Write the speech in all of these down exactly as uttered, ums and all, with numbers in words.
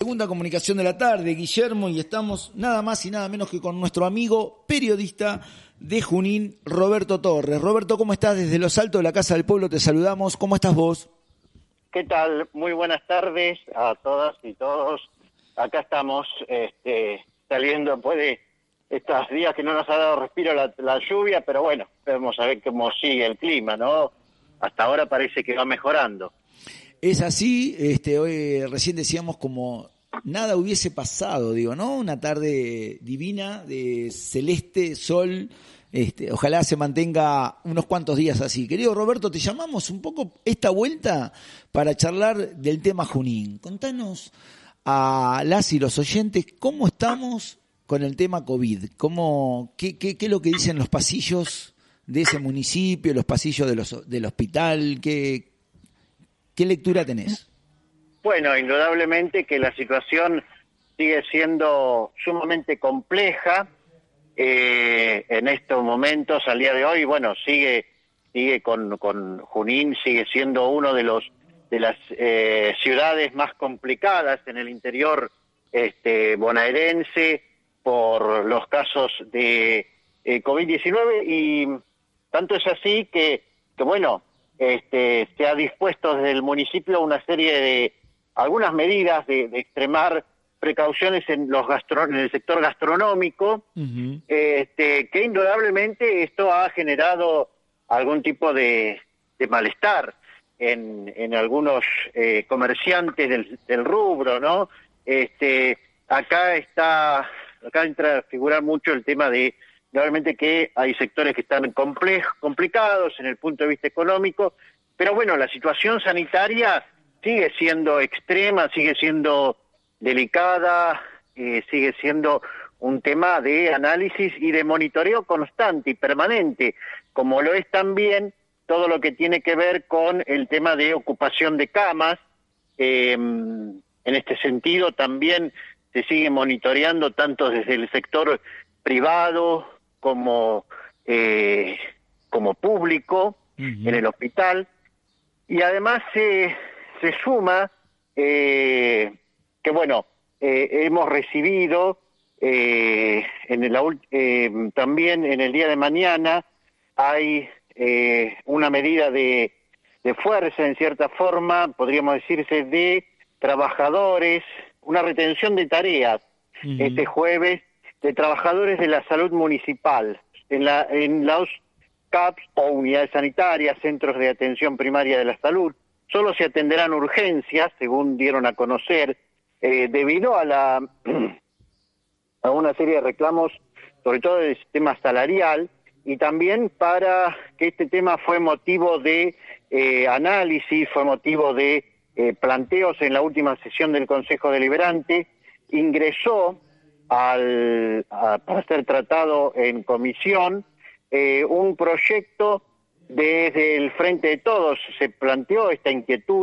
segunda comunicación de la tarde, Guillermo, y estamos nada más y nada menos que con nuestro amigo periodista de Junín, Roberto Torres. Roberto, ¿cómo estás? Desde los altos de la Casa del Pueblo te saludamos. ¿Cómo estás vos? ¿Qué tal? Muy buenas tardes a todas y todos. Acá estamos este, saliendo después de estos días que no nos ha dado respiro la, la lluvia, pero bueno, vamos a ver cómo sigue el clima, ¿no? Hasta ahora parece que va mejorando. Es así, este, hoy recién decíamos como nada hubiese pasado, digo, ¿no? Una tarde divina de celeste, sol, este, ojalá se mantenga unos cuantos días así. Querido Roberto, te llamamos un poco esta vuelta para charlar del tema Junín. Contanos a las y los oyentes cómo estamos con el tema COVID, cómo, qué, qué, qué es lo que dicen los pasillos de ese municipio, los pasillos de los, del hospital, qué ¿Qué lectura tenés? Bueno, indudablemente que la situación sigue siendo sumamente compleja eh, en estos momentos, al día de hoy. Bueno, sigue sigue con, con Junín, sigue siendo uno de los de las eh, ciudades más complicadas en el interior este, bonaerense por los casos de eh, COVID diecinueve, y tanto es así que, que bueno, Este, se ha dispuesto desde el municipio una serie de algunas medidas de, de extremar precauciones en los gastro, en el sector gastronómico, uh-huh. este, que indudablemente esto ha generado algún tipo de, de malestar en, en algunos eh, comerciantes del, del rubro, ¿no? Este, acá está, acá entra a figurar mucho el tema de realmente que hay sectores que están complejos, complicados en el punto de vista económico, pero bueno, la situación sanitaria sigue siendo extrema, sigue siendo delicada, eh, sigue siendo un tema de análisis y de monitoreo constante y permanente, como lo es también todo lo que tiene que ver con el tema de ocupación de camas. Eh, en este sentido también se sigue monitoreando tanto desde el sector privado como eh, como público, uh-huh. en el hospital, y además se se suma eh, que bueno eh, hemos recibido eh, en el eh, también en el día de mañana hay eh, una medida de de fuerza, en cierta forma podríamos decirse, de trabajadores, una retención de tareas, uh-huh. este jueves, de trabajadores de la salud municipal, en la en los C A Ps o unidades sanitarias, centros de atención primaria de la salud. Solo se atenderán urgencias, según dieron a conocer, eh, debido a la a una serie de reclamos, sobre todo del sistema salarial, y también para que este tema fue motivo de eh, análisis, fue motivo de eh, planteos en la última sesión del Consejo Deliberante. Ingresó Al, a, para ser tratado en comisión, eh, un proyecto desde el Frente de Todos. Se planteó esta inquietud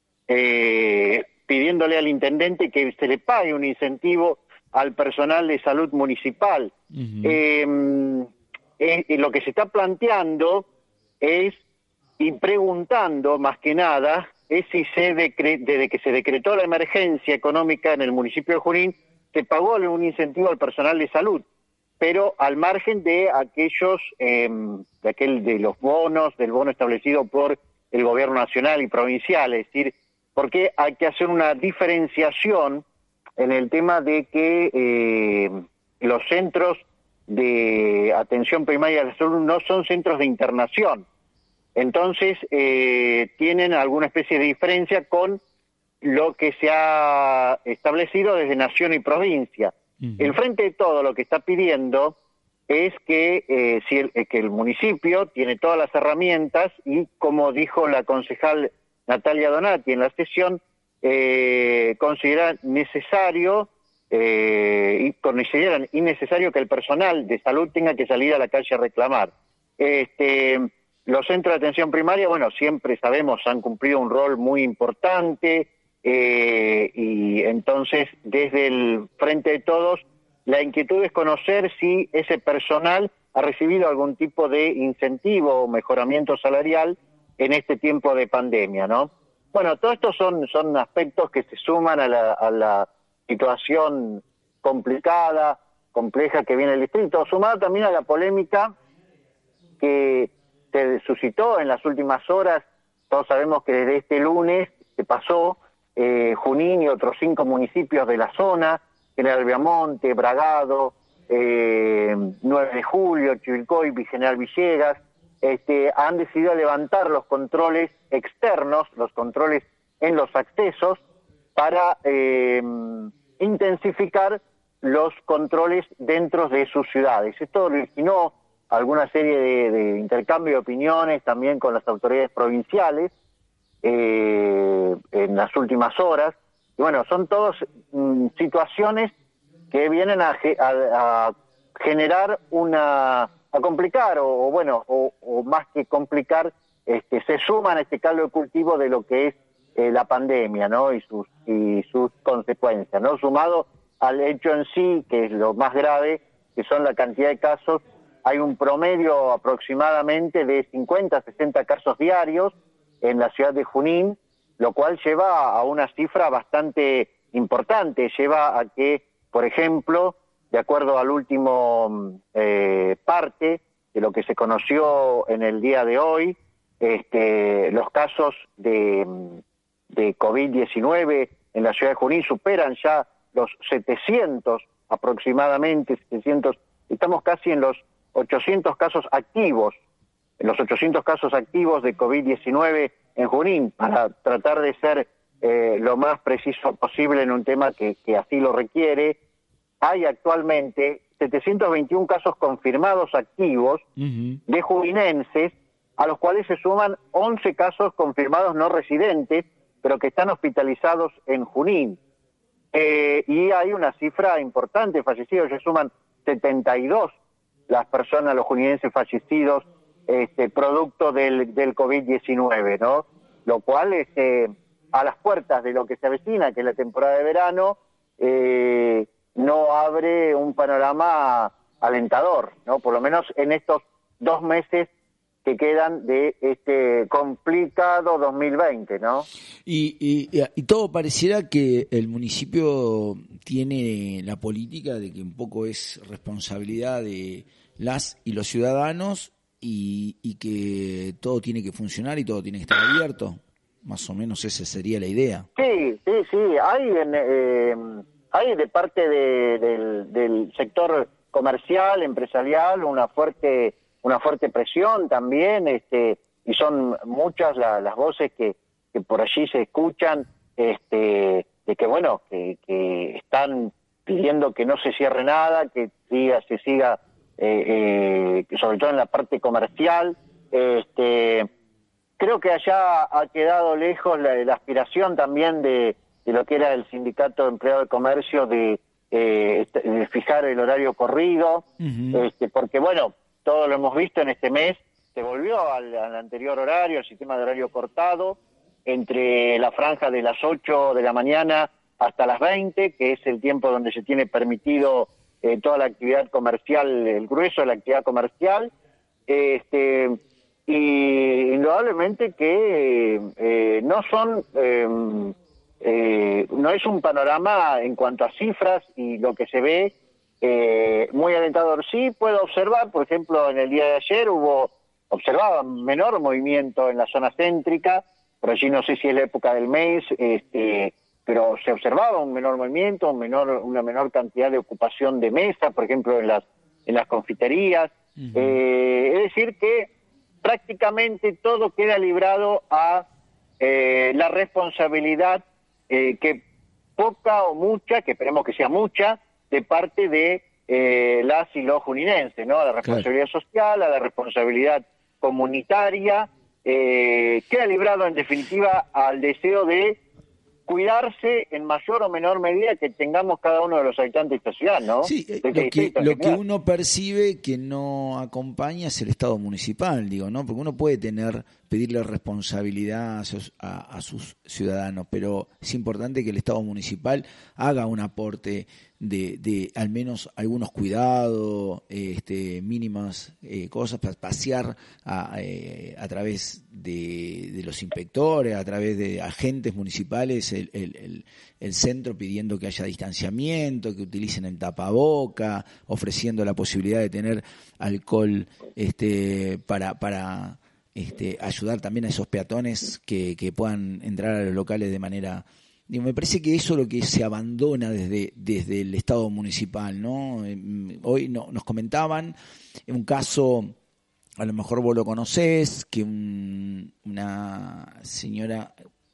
eh, pidiéndole al intendente que se le pague un incentivo al personal de salud municipal. Uh-huh. Eh, eh, lo que se está planteando es, y preguntando más que nada, es si se decre- desde que se decretó la emergencia económica en el municipio de Junín, se pagó un incentivo al personal de salud, pero al margen de aquellos, eh, de aquel de los bonos, del bono establecido por el gobierno nacional y provincial, es decir, porque hay que hacer una diferenciación en el tema de que eh, los centros de atención primaria de la salud no son centros de internación, entonces eh, tienen alguna especie de diferencia con lo que se ha establecido desde nación y provincia. Uh-huh. El Frente de Todo lo que está pidiendo es que, eh, si el, que el municipio tiene todas las herramientas y, como dijo la concejal Natalia Donati en la sesión, eh, considera necesario eh, y consideran innecesario que el personal de salud tenga que salir a la calle a reclamar. Este, los centros de atención primaria, bueno, siempre sabemos, han cumplido un rol muy importante. Eh, y entonces desde el Frente de Todos la inquietud es conocer si ese personal ha recibido algún tipo de incentivo o mejoramiento salarial en este tiempo de pandemia, ¿no? Bueno, todos estos son, son aspectos que se suman a la, a la situación complicada, compleja que viene el distrito, sumado también a la polémica que se suscitó en las últimas horas. Todos sabemos que desde este lunes se pasó eh, Junín y otros cinco municipios de la zona, General Viamonte, Bragado, eh, nueve de julio, Chivilcoy, General Villegas, este, han decidido levantar los controles externos, los controles en los accesos, para eh, intensificar los controles dentro de sus ciudades. Esto originó alguna serie de, de intercambio de opiniones también con las autoridades provinciales eh, en las últimas horas. Y bueno, son todas mm, situaciones que vienen a, a, a generar una, a complicar, o, o bueno, o, o más que complicar, este, se suman a este caldo de cultivo de lo que es eh, la pandemia, ¿no? Y sus, y sus consecuencias, ¿no? Sumado al hecho en sí, que es lo más grave, que son la cantidad de casos. Hay un promedio aproximadamente de cincuenta a sesenta casos diarios en la ciudad de Junín, lo cual lleva a una cifra bastante importante, lleva a que, por ejemplo, de acuerdo al último eh, parte de lo que se conoció en el día de hoy, este, los casos de, de COVID diecinueve en la ciudad de Junín superan ya los setecientos aproximadamente, setecientos, estamos casi en los ochocientos casos activos, en los ochocientos casos activos de COVID diecinueve en Junín, para tratar de ser eh, lo más preciso posible en un tema que, que así lo requiere. Hay actualmente setecientos veintiún casos confirmados activos uh-huh. de juninenses, a los cuales se suman once casos confirmados no residentes, pero que están hospitalizados en Junín. Eh, y hay una cifra importante de fallecidos, se suman setenta y dos las personas, los juninenses fallecidos, este, producto del, del COVID diecinueve, ¿no? Lo cual, este, a las puertas de lo que se avecina, que es la temporada de verano, eh, no abre un panorama alentador, ¿no? Por lo menos en estos dos meses que quedan de este complicado dos mil veinte, ¿no? Y, y, y todo pareciera que el municipio tiene la política de que un poco es responsabilidad de las y los ciudadanos y, y que todo tiene que funcionar y todo tiene que estar abierto. Más o menos esa sería la idea. Sí, sí, sí. Hay, en, eh, hay de parte de, del, del sector comercial, empresarial, una fuerte una fuerte presión también, este, y son muchas la, las voces que, que por allí se escuchan, este, de que bueno, que, que están pidiendo que no se cierre nada, que siga, se siga, eh, eh, sobre todo en la parte comercial. Este, creo que allá ha quedado lejos la, la aspiración también de, de lo que era el Sindicato de Empleados de Comercio de, eh, de fijar el horario corrido, uh-huh. este, porque bueno, todo lo hemos visto en este mes, se volvió al, al anterior horario, al sistema de horario cortado, entre la franja de las ocho de la mañana hasta las veinte, que es el tiempo donde se tiene permitido eh, toda la actividad comercial, el grueso de la actividad comercial, este, y indudablemente que eh, no son, eh, eh, no es un panorama en cuanto a cifras y lo que se ve, Eh, muy alentador. Sí puedo observar, por ejemplo, en el día de ayer hubo, observaba menor movimiento en la zona céntrica, por allí no sé si es la época del mes, este, pero se observaba un menor movimiento, un menor, una menor cantidad de ocupación de mesa, por ejemplo, en las, en las confiterías. Uh-huh. Eh, es decir que prácticamente todo queda librado a eh, la responsabilidad eh, que poca o mucha, que esperemos que sea mucha, de parte de eh, las y los juninenses, ¿no? A la responsabilidad claro. social, a la responsabilidad comunitaria, eh, queda librado en definitiva al deseo de cuidarse en mayor o menor medida que tengamos cada uno de los habitantes de esta ciudad, ¿no? Sí, eh, lo, que, lo que uno percibe que no acompaña es el Estado municipal, digo, ¿no? Porque uno puede tener pedirle responsabilidad a sus, a, a sus ciudadanos, pero es importante que el Estado municipal haga un aporte de, de al menos algunos cuidados, este, mínimas eh, cosas para pasear a, eh, a través de, de los inspectores, a través de agentes municipales, el, el, el, el centro pidiendo que haya distanciamiento, que utilicen el tapaboca, ofreciendo la posibilidad de tener alcohol este, para, para este, ayudar también a esos peatones que, que puedan entrar a los locales de manera... Digo, me parece que eso es lo que se abandona desde, desde el Estado municipal, ¿no? Hoy no, nos comentaban un caso, a lo mejor vos lo conocés, que un, una señora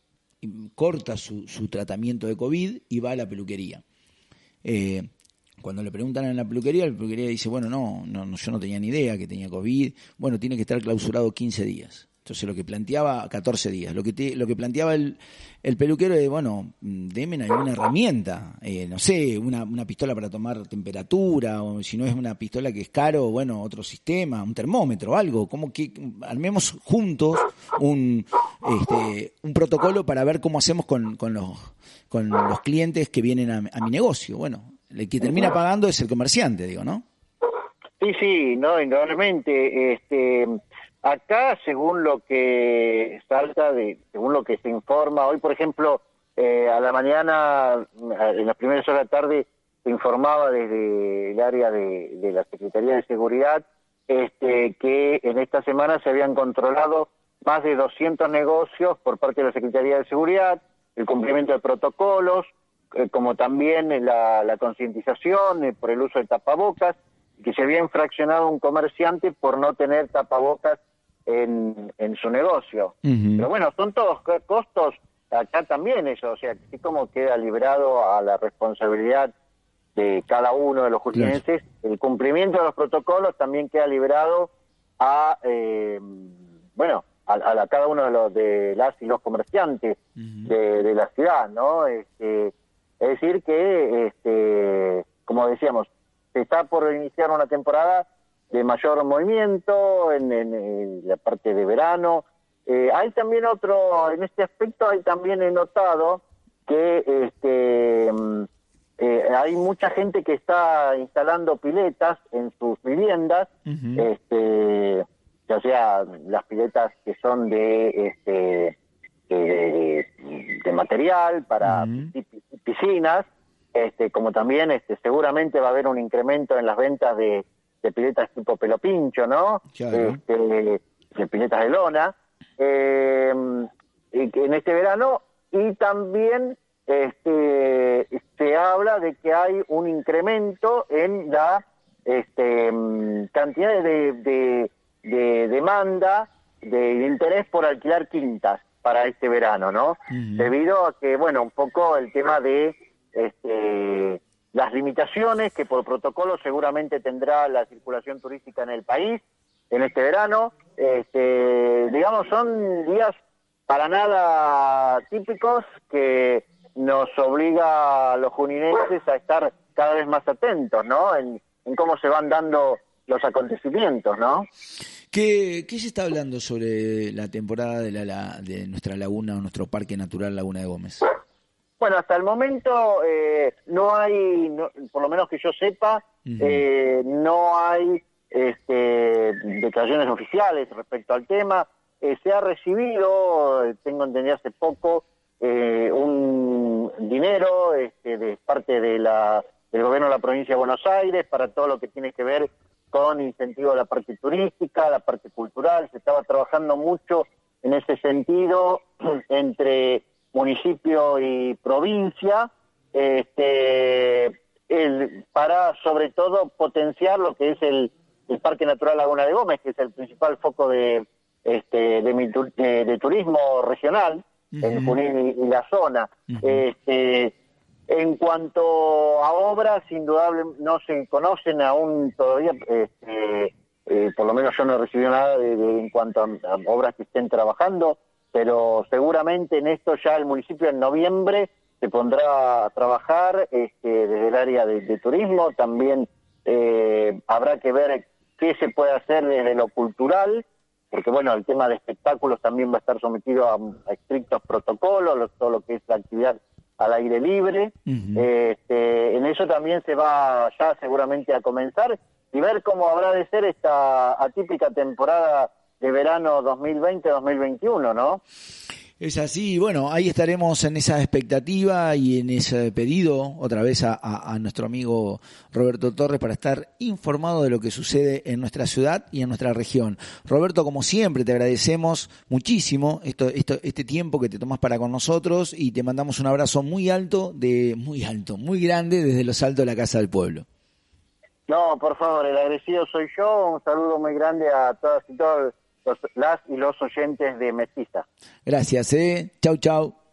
corta su, su tratamiento de COVID y va a la peluquería. Eh, cuando le preguntan en la peluquería, la peluquería dice, bueno, no, no, no, yo no tenía ni idea que tenía COVID, bueno, tiene que estar clausurado quince días. Entonces lo que planteaba, catorce días, lo que te, lo que planteaba el, el peluquero es, bueno, denme alguna herramienta, eh, no sé, una, una pistola para tomar temperatura, o si no es una pistola que es caro, bueno, otro sistema, un termómetro, algo, como que armemos juntos un, este, un protocolo para ver cómo hacemos con, con los, con los clientes que vienen a, a mi negocio. Bueno, el que termina pagando es el comerciante, digo, ¿no? Sí, sí, no, indudablemente, este... Acá, según lo que salta, de, según lo que se informa, hoy, por ejemplo, eh, a la mañana, en las primeras horas de la tarde, se informaba desde el área de, de la Secretaría de Seguridad este, que en esta semana se habían controlado más de doscientos negocios por parte de la Secretaría de Seguridad, el cumplimiento de protocolos, eh, como también la, la concientización eh, por el uso de tapabocas, que se había infraccionado un comerciante por no tener tapabocas en, en su negocio. Uh-huh. Pero bueno, son todos costos, acá también eso, o sea, así como queda librado a la responsabilidad de cada uno de los julienses, claro. El cumplimiento de los protocolos también queda librado a, eh, bueno, a, a, a cada uno de los de las y los comerciantes uh-huh. de, de la ciudad, ¿no? Este, es decir que, este, como decíamos, se está por iniciar una temporada de mayor movimiento en, en, en la parte de verano. Eh, hay también otro, en este aspecto hay también he notado que este, eh, hay mucha gente que está instalando piletas en sus viviendas, uh-huh. este, ya sea las piletas que son de este de, de material para uh-huh. piscinas, este, como también este, seguramente va a haber un incremento en las ventas de de piletas tipo pelo pincho, ¿no? Claro. Este, de piletas de lona, eh, en este verano, y también este, se habla de que hay un incremento en la este, cantidad de, de, de demanda, de interés por alquilar quintas para este verano, ¿no? Uh-huh. Debido a que, bueno, un poco el tema de... este las limitaciones que por protocolo seguramente tendrá la circulación turística en el país en este verano. Este, digamos, son días para nada típicos que nos obliga a los juninenses a estar cada vez más atentos, ¿no? En, en cómo se van dando los acontecimientos, ¿no? ¿Qué, ¿Qué se está hablando sobre la temporada de, la, la, de nuestra laguna o nuestro Parque Natural Laguna de Gómez? Bueno, hasta el momento eh, no hay, no, por lo menos que yo sepa, uh-huh. eh, no hay este, declaraciones oficiales respecto al tema. Eh, se ha recibido, tengo entendido hace poco, eh, un dinero este, de parte de la, del gobierno de la provincia de Buenos Aires para todo lo que tiene que ver con incentivo a la parte turística, la parte cultural. Se estaba trabajando mucho en ese sentido entre municipio y provincia, este, el, para sobre todo potenciar lo que es el, el Parque Natural Laguna de Gómez, que es el principal foco de este de, de, de turismo regional uh-huh. en Junín y, y la zona. Uh-huh. Este, en cuanto a obras, indudablemente no se conocen aún todavía, este, eh, por lo menos yo no he recibido nada de, de, en cuanto a, a obras que estén trabajando, pero seguramente en esto ya el municipio en noviembre se pondrá a trabajar este, desde el área de, de turismo. También eh, habrá que ver qué se puede hacer desde lo cultural, porque bueno, el tema de espectáculos también va a estar sometido a, a estrictos protocolos, lo, todo lo que es la actividad al aire libre. Uh-huh. Este, en eso también se va ya seguramente a comenzar y ver cómo habrá de ser esta atípica temporada de verano dos mil veinte dos mil veintiuno, ¿no? Es así, bueno, ahí estaremos en esa expectativa y en ese pedido otra vez a, a, a nuestro amigo Roberto Torres para estar informado de lo que sucede en nuestra ciudad y en nuestra región. Roberto, como siempre, te agradecemos muchísimo esto, esto, este tiempo que te tomas para con nosotros y te mandamos un abrazo muy alto, de muy alto, muy grande desde los altos de la Casa del Pueblo. No, por favor, el agradecido soy yo, un saludo muy grande a todas y todos. Los, las y los oyentes de Mestiza. Gracias, eh. Chau, chau.